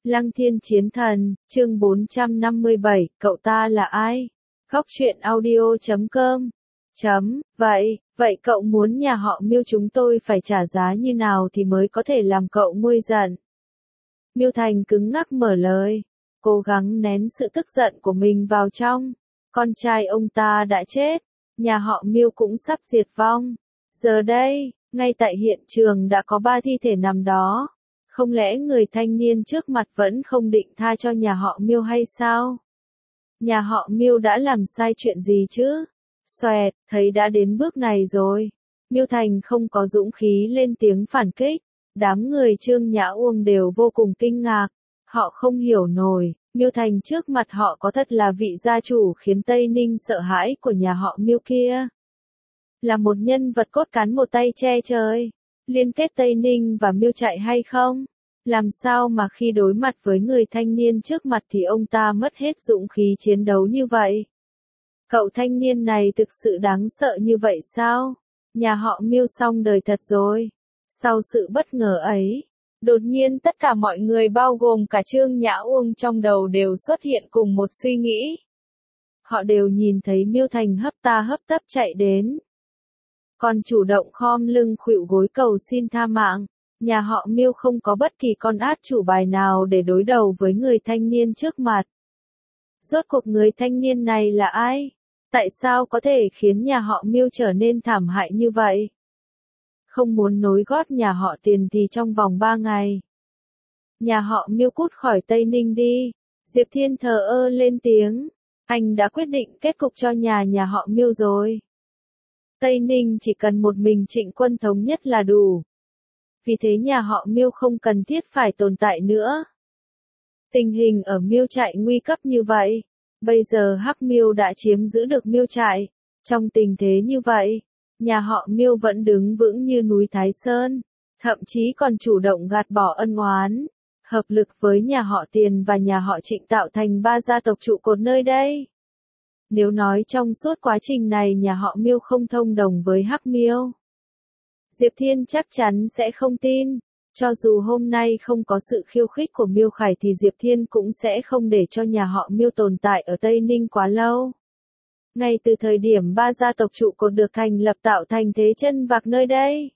Lăng Thiên Chiến Thần, chương 457, cậu ta là ai? Góc truyện audio.com. Vậy cậu muốn nhà họ Miêu chúng tôi phải trả giá như nào thì mới có thể làm cậu nguôi giận? Miêu Thành cứng ngắc mở lời, cố gắng nén sự tức giận của mình vào trong. Con trai ông ta đã chết, nhà họ Miêu cũng sắp diệt vong. Giờ đây, ngay tại hiện trường đã có 3 thi thể nằm đó. Không lẽ người thanh niên trước mặt vẫn không định tha cho nhà họ Miêu hay sao? Nhà họ Miêu đã làm sai chuyện gì chứ? Xoẹt, thấy đã đến bước này rồi. Miêu Thành không có dũng khí lên tiếng phản kích. Đám người Trương Nhã Uông đều vô cùng kinh ngạc. Họ không hiểu nổi, Miêu Thành trước mặt họ có thật là vị gia chủ khiến Tây Ninh sợ hãi của nhà họ Miêu kia. Là một nhân vật cốt cán một tay che trời, liên kết Tây Ninh và Miêu Trại hay không? Làm sao mà khi đối mặt với người thanh niên trước mặt thì ông ta mất hết dũng khí chiến đấu như vậy? Cậu thanh niên này thực sự đáng sợ như vậy sao? Nhà họ Miêu xong đời thật rồi. Sau sự bất ngờ ấy, đột nhiên tất cả mọi người bao gồm cả Trương Nhã Uông trong đầu đều xuất hiện cùng một suy nghĩ. Họ đều nhìn thấy Miêu Thành hấp ta hấp tấp chạy đến. Còn chủ động khom lưng khuỵu gối cầu xin tha mạng. Nhà họ Miêu không có bất kỳ con át chủ bài nào để đối đầu với người thanh niên trước mặt. Rốt cuộc người thanh niên này là ai? Tại sao có thể khiến nhà họ Miêu trở nên thảm hại như vậy? Không muốn nối gót nhà họ Tiền thì trong vòng 3 ngày. Nhà họ Miêu cút khỏi Tây Ninh đi. Diệp Thiên thờ ơ lên tiếng. Anh đã quyết định kết cục cho nhà họ Miêu rồi. Tây Ninh chỉ cần một mình Trịnh Quân thống nhất là đủ. Vì thế nhà họ Miêu không cần thiết phải tồn tại nữa. Tình hình ở Miêu Trại nguy cấp như vậy. Bây giờ Hắc Miêu đã chiếm giữ được Miêu Trại. Trong tình thế như vậy, nhà họ Miêu vẫn đứng vững như núi Thái Sơn. Thậm chí còn chủ động gạt bỏ ân oán. Hợp lực với nhà họ Tiền và nhà họ Trịnh tạo thành 3 gia tộc trụ cột nơi đây. Nếu nói trong suốt quá trình này nhà họ Miêu không thông đồng với Hắc Miêu, Diệp Thiên chắc chắn sẽ không tin. Cho dù hôm nay không có sự khiêu khích của Miêu Khải thì Diệp Thiên cũng sẽ không để cho nhà họ Miêu tồn tại ở Tây Ninh quá lâu. Ngay từ thời điểm 3 gia tộc trụ cột được thành lập tạo thành thế chân vạc nơi đây,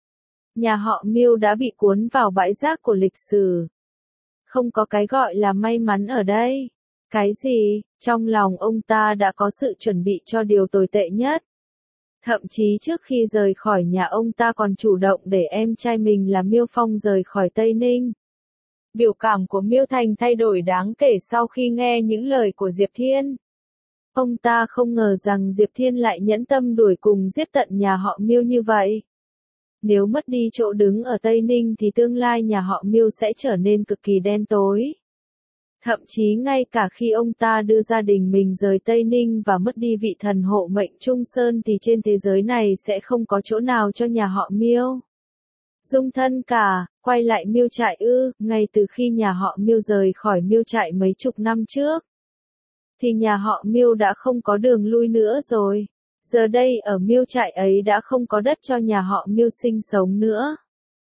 nhà họ Miêu đã bị cuốn vào bãi rác của lịch sử. Không có cái gọi là may mắn ở đây. Cái gì? Trong lòng ông ta đã có sự chuẩn bị cho điều tồi tệ nhất. Thậm chí trước khi rời khỏi nhà ông ta còn chủ động để em trai mình là Miêu Phong rời khỏi Tây Ninh. Biểu cảm của Miêu Thành thay đổi đáng kể sau khi nghe những lời của Diệp Thiên. Ông ta không ngờ rằng Diệp Thiên lại nhẫn tâm đuổi cùng giết tận nhà họ Miêu như vậy. Nếu mất đi chỗ đứng ở Tây Ninh thì tương lai nhà họ Miêu sẽ trở nên cực kỳ đen tối. Thậm chí ngay cả khi ông ta đưa gia đình mình rời Tây Ninh và mất đi vị thần hộ mệnh Trung Sơn thì trên thế giới này sẽ không có chỗ nào cho nhà họ Miêu dung thân cả. Quay lại Miêu Trại ư? Ngay từ khi nhà họ Miêu rời khỏi Miêu Trại mấy chục năm trước, thì nhà họ Miêu đã không có đường lui nữa rồi. Giờ đây ở Miêu Trại ấy đã không có đất cho nhà họ Miêu sinh sống nữa.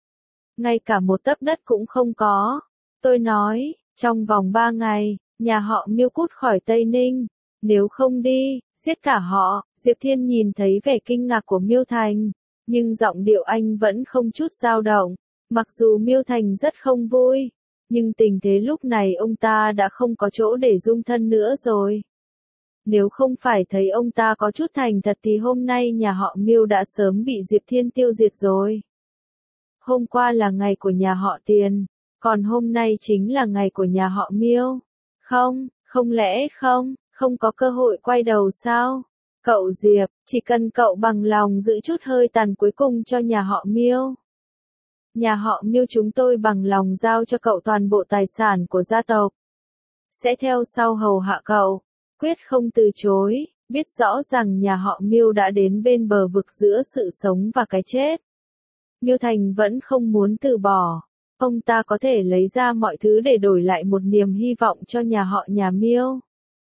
Ngay cả một tấc đất cũng không có. Tôi nói, trong vòng 3 ngày, nhà họ Miêu cút khỏi Tây Ninh. Nếu không đi, giết cả họ. Diệp Thiên nhìn thấy vẻ kinh ngạc của Miêu Thành, nhưng giọng điệu anh vẫn không chút dao động. Mặc dù Miêu Thành rất không vui, nhưng tình thế lúc này ông ta đã không có chỗ để dung thân nữa rồi. Nếu không phải thấy ông ta có chút thành thật thì hôm nay nhà họ Miêu đã sớm bị Diệp Thiên tiêu diệt rồi. Hôm qua là ngày của nhà họ Tiền, còn hôm nay chính là ngày của nhà họ Miêu. Không lẽ không có cơ hội quay đầu sao? Cậu Diệp, chỉ cần cậu bằng lòng giữ chút hơi tàn cuối cùng cho nhà họ Miêu. Nhà họ Miêu chúng tôi bằng lòng giao cho cậu toàn bộ tài sản của gia tộc. Sẽ theo sau hầu hạ cậu, quyết không từ chối, biết rõ rằng nhà họ Miêu đã đến bên bờ vực giữa sự sống và cái chết. Miêu Thành vẫn không muốn từ bỏ. Ông ta có thể lấy ra mọi thứ để đổi lại một niềm hy vọng cho nhà họ nhà Miêu.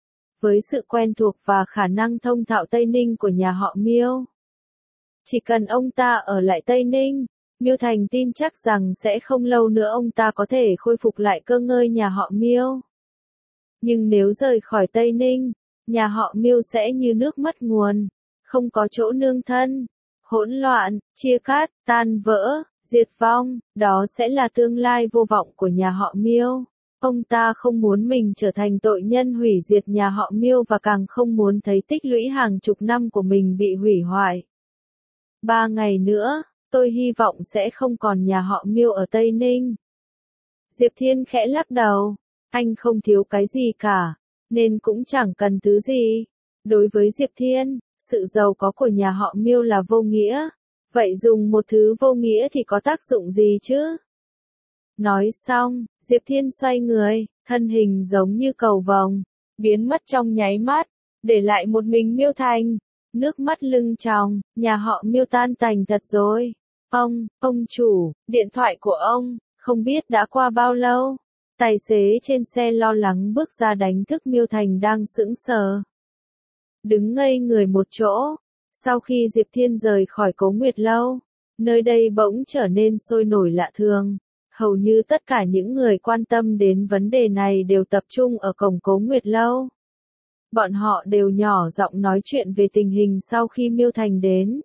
Với sự quen thuộc và khả năng thông thạo Tây Ninh của nhà họ Miêu, chỉ cần ông ta ở lại Tây Ninh, Miêu Thành tin chắc rằng sẽ không lâu nữa ông ta có thể khôi phục lại cơ ngơi nhà họ Miêu. Nhưng nếu rời khỏi Tây Ninh, nhà họ Miêu sẽ như nước mất nguồn, không có chỗ nương thân, hỗn loạn, chia cắt, tan vỡ, diệt vong, đó sẽ là tương lai vô vọng của nhà họ Miêu. Ông ta không muốn mình trở thành tội nhân hủy diệt nhà họ Miêu và càng không muốn thấy tích lũy hàng chục năm của mình bị hủy hoại. 3 ngày nữa, tôi hy vọng sẽ không còn nhà họ Miêu ở Tây Ninh. Diệp Thiên khẽ lắc đầu, anh không thiếu cái gì cả, nên cũng chẳng cần thứ gì. Đối với Diệp Thiên, sự giàu có của nhà họ Miêu là vô nghĩa. Vậy dùng một thứ vô nghĩa thì có tác dụng gì chứ? Nói xong, Diệp Thiên xoay người, thân hình giống như cầu vồng, biến mất trong nháy mắt, để lại một mình Miêu Thành. Nước mắt lưng tròng, nhà họ Miêu tan tành thật rồi. Ông chủ, điện thoại của ông, không biết đã qua bao lâu. Tài xế trên xe lo lắng bước ra đánh thức Miêu Thành đang sững sờ. Đứng ngây người một chỗ. Sau khi Diệp Thiên rời khỏi Cố Nguyệt Lâu, nơi đây bỗng trở nên sôi nổi lạ thường. Hầu như tất cả những người quan tâm đến vấn đề này đều tập trung ở cổng Cố Nguyệt Lâu. Bọn họ đều nhỏ giọng nói chuyện về tình hình sau khi Miêu Thành đến.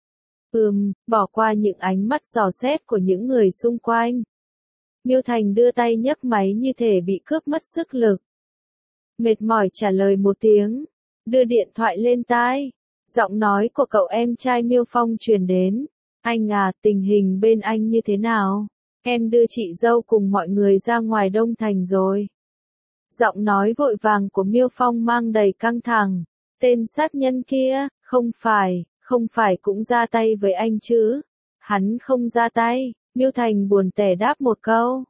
Bỏ qua những ánh mắt dò xét của những người xung quanh. Miêu Thành đưa tay nhấc máy như thể bị cướp mất sức lực. Mệt mỏi trả lời một tiếng, đưa điện thoại lên tai. Giọng nói của cậu em trai Miêu Phong truyền đến. Anh à, tình hình bên anh như thế nào? Em đưa chị dâu cùng mọi người ra ngoài Đông Thành rồi. Giọng nói vội vàng của Miêu Phong mang đầy căng thẳng. Tên sát nhân kia, không phải cũng ra tay với anh chứ? Hắn không ra tay, Miêu Thành buồn tẻ đáp một câu.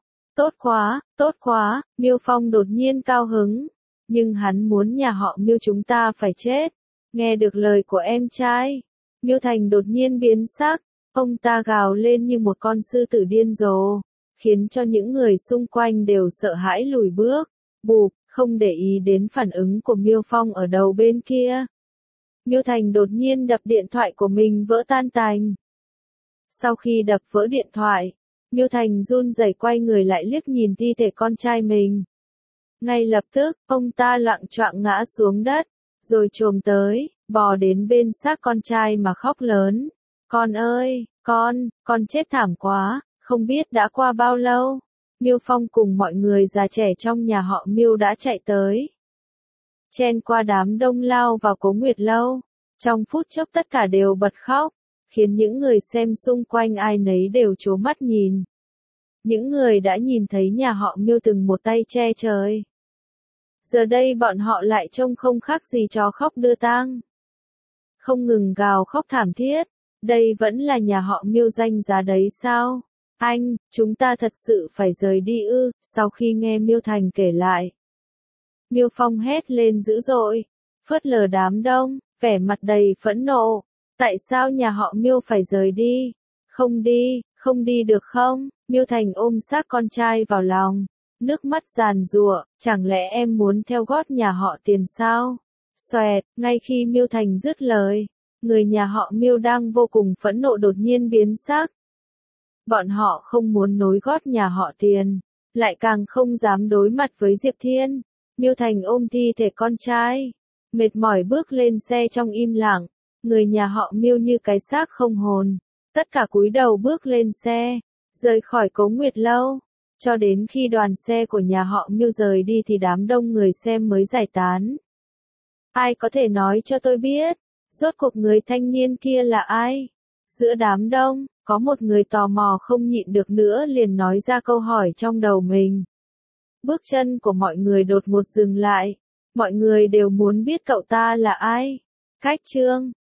Tốt quá, Miêu Phong đột nhiên cao hứng. Nhưng hắn muốn nhà họ Miêu chúng ta phải chết. Nghe được lời của em trai, Miêu Thành đột nhiên biến sắc. Ông ta gào lên như một con sư tử điên rồ, khiến cho những người xung quanh đều sợ hãi lùi bước. Bụp, không để ý đến phản ứng của Miêu Phong ở đầu bên kia. Miêu Thành đột nhiên đập điện thoại của mình vỡ tan tành. Sau khi đập vỡ điện thoại, Miêu Thành run rẩy quay người lại liếc nhìn thi thể con trai mình. Ngay lập tức, ông ta loạng choạng ngã xuống đất, rồi chồm tới, bò đến bên xác con trai mà khóc lớn. Con ơi, con chết thảm quá, không biết đã qua bao lâu. Miêu Phong cùng mọi người già trẻ trong nhà họ Miêu đã chạy tới. Chen qua đám đông lao vào Cố Nguyệt Lâu. Trong phút chốc tất cả đều bật khóc, khiến những người xem xung quanh ai nấy đều trố mắt nhìn. Những người đã nhìn thấy nhà họ Miêu từng một tay che trời. Giờ đây bọn họ lại trông không khác gì chó khóc đưa tang. Không ngừng gào khóc thảm thiết. Đây vẫn là nhà họ Miêu danh giá đấy sao? Anh, chúng ta thật sự phải rời đi ư? Sau khi nghe Miêu Thành kể lại, Miêu Phong hét lên dữ dội, phớt lờ đám đông, vẻ mặt đầy phẫn nộ. Tại sao nhà họ Miêu phải rời đi? Không đi được không? Miêu Thành ôm xác con trai vào lòng, nước mắt giàn giụa, chẳng lẽ em muốn theo gót nhà họ Tiền sao? Xoẹt, ngay khi Miêu Thành dứt lời, người nhà họ Miêu đang vô cùng phẫn nộ đột nhiên biến sắc. Bọn họ không muốn nối gót nhà họ Tiền, lại càng không dám đối mặt với Diệp Thiên. Miêu Thành ôm thi thể con trai, mệt mỏi bước lên xe trong im lặng. Người nhà họ Miêu như cái xác không hồn, tất cả cúi đầu bước lên xe, rời khỏi Cố Nguyệt Lâu. Cho đến khi đoàn xe của nhà họ Miêu rời đi thì đám đông người xem mới giải tán. Ai có thể nói cho tôi biết, rốt cuộc người thanh niên kia là ai? Giữa đám đông, có một người tò mò không nhịn được nữa liền nói ra câu hỏi trong đầu mình. Bước chân của mọi người đột ngột dừng lại. Mọi người đều muốn biết cậu ta là ai. Cách chương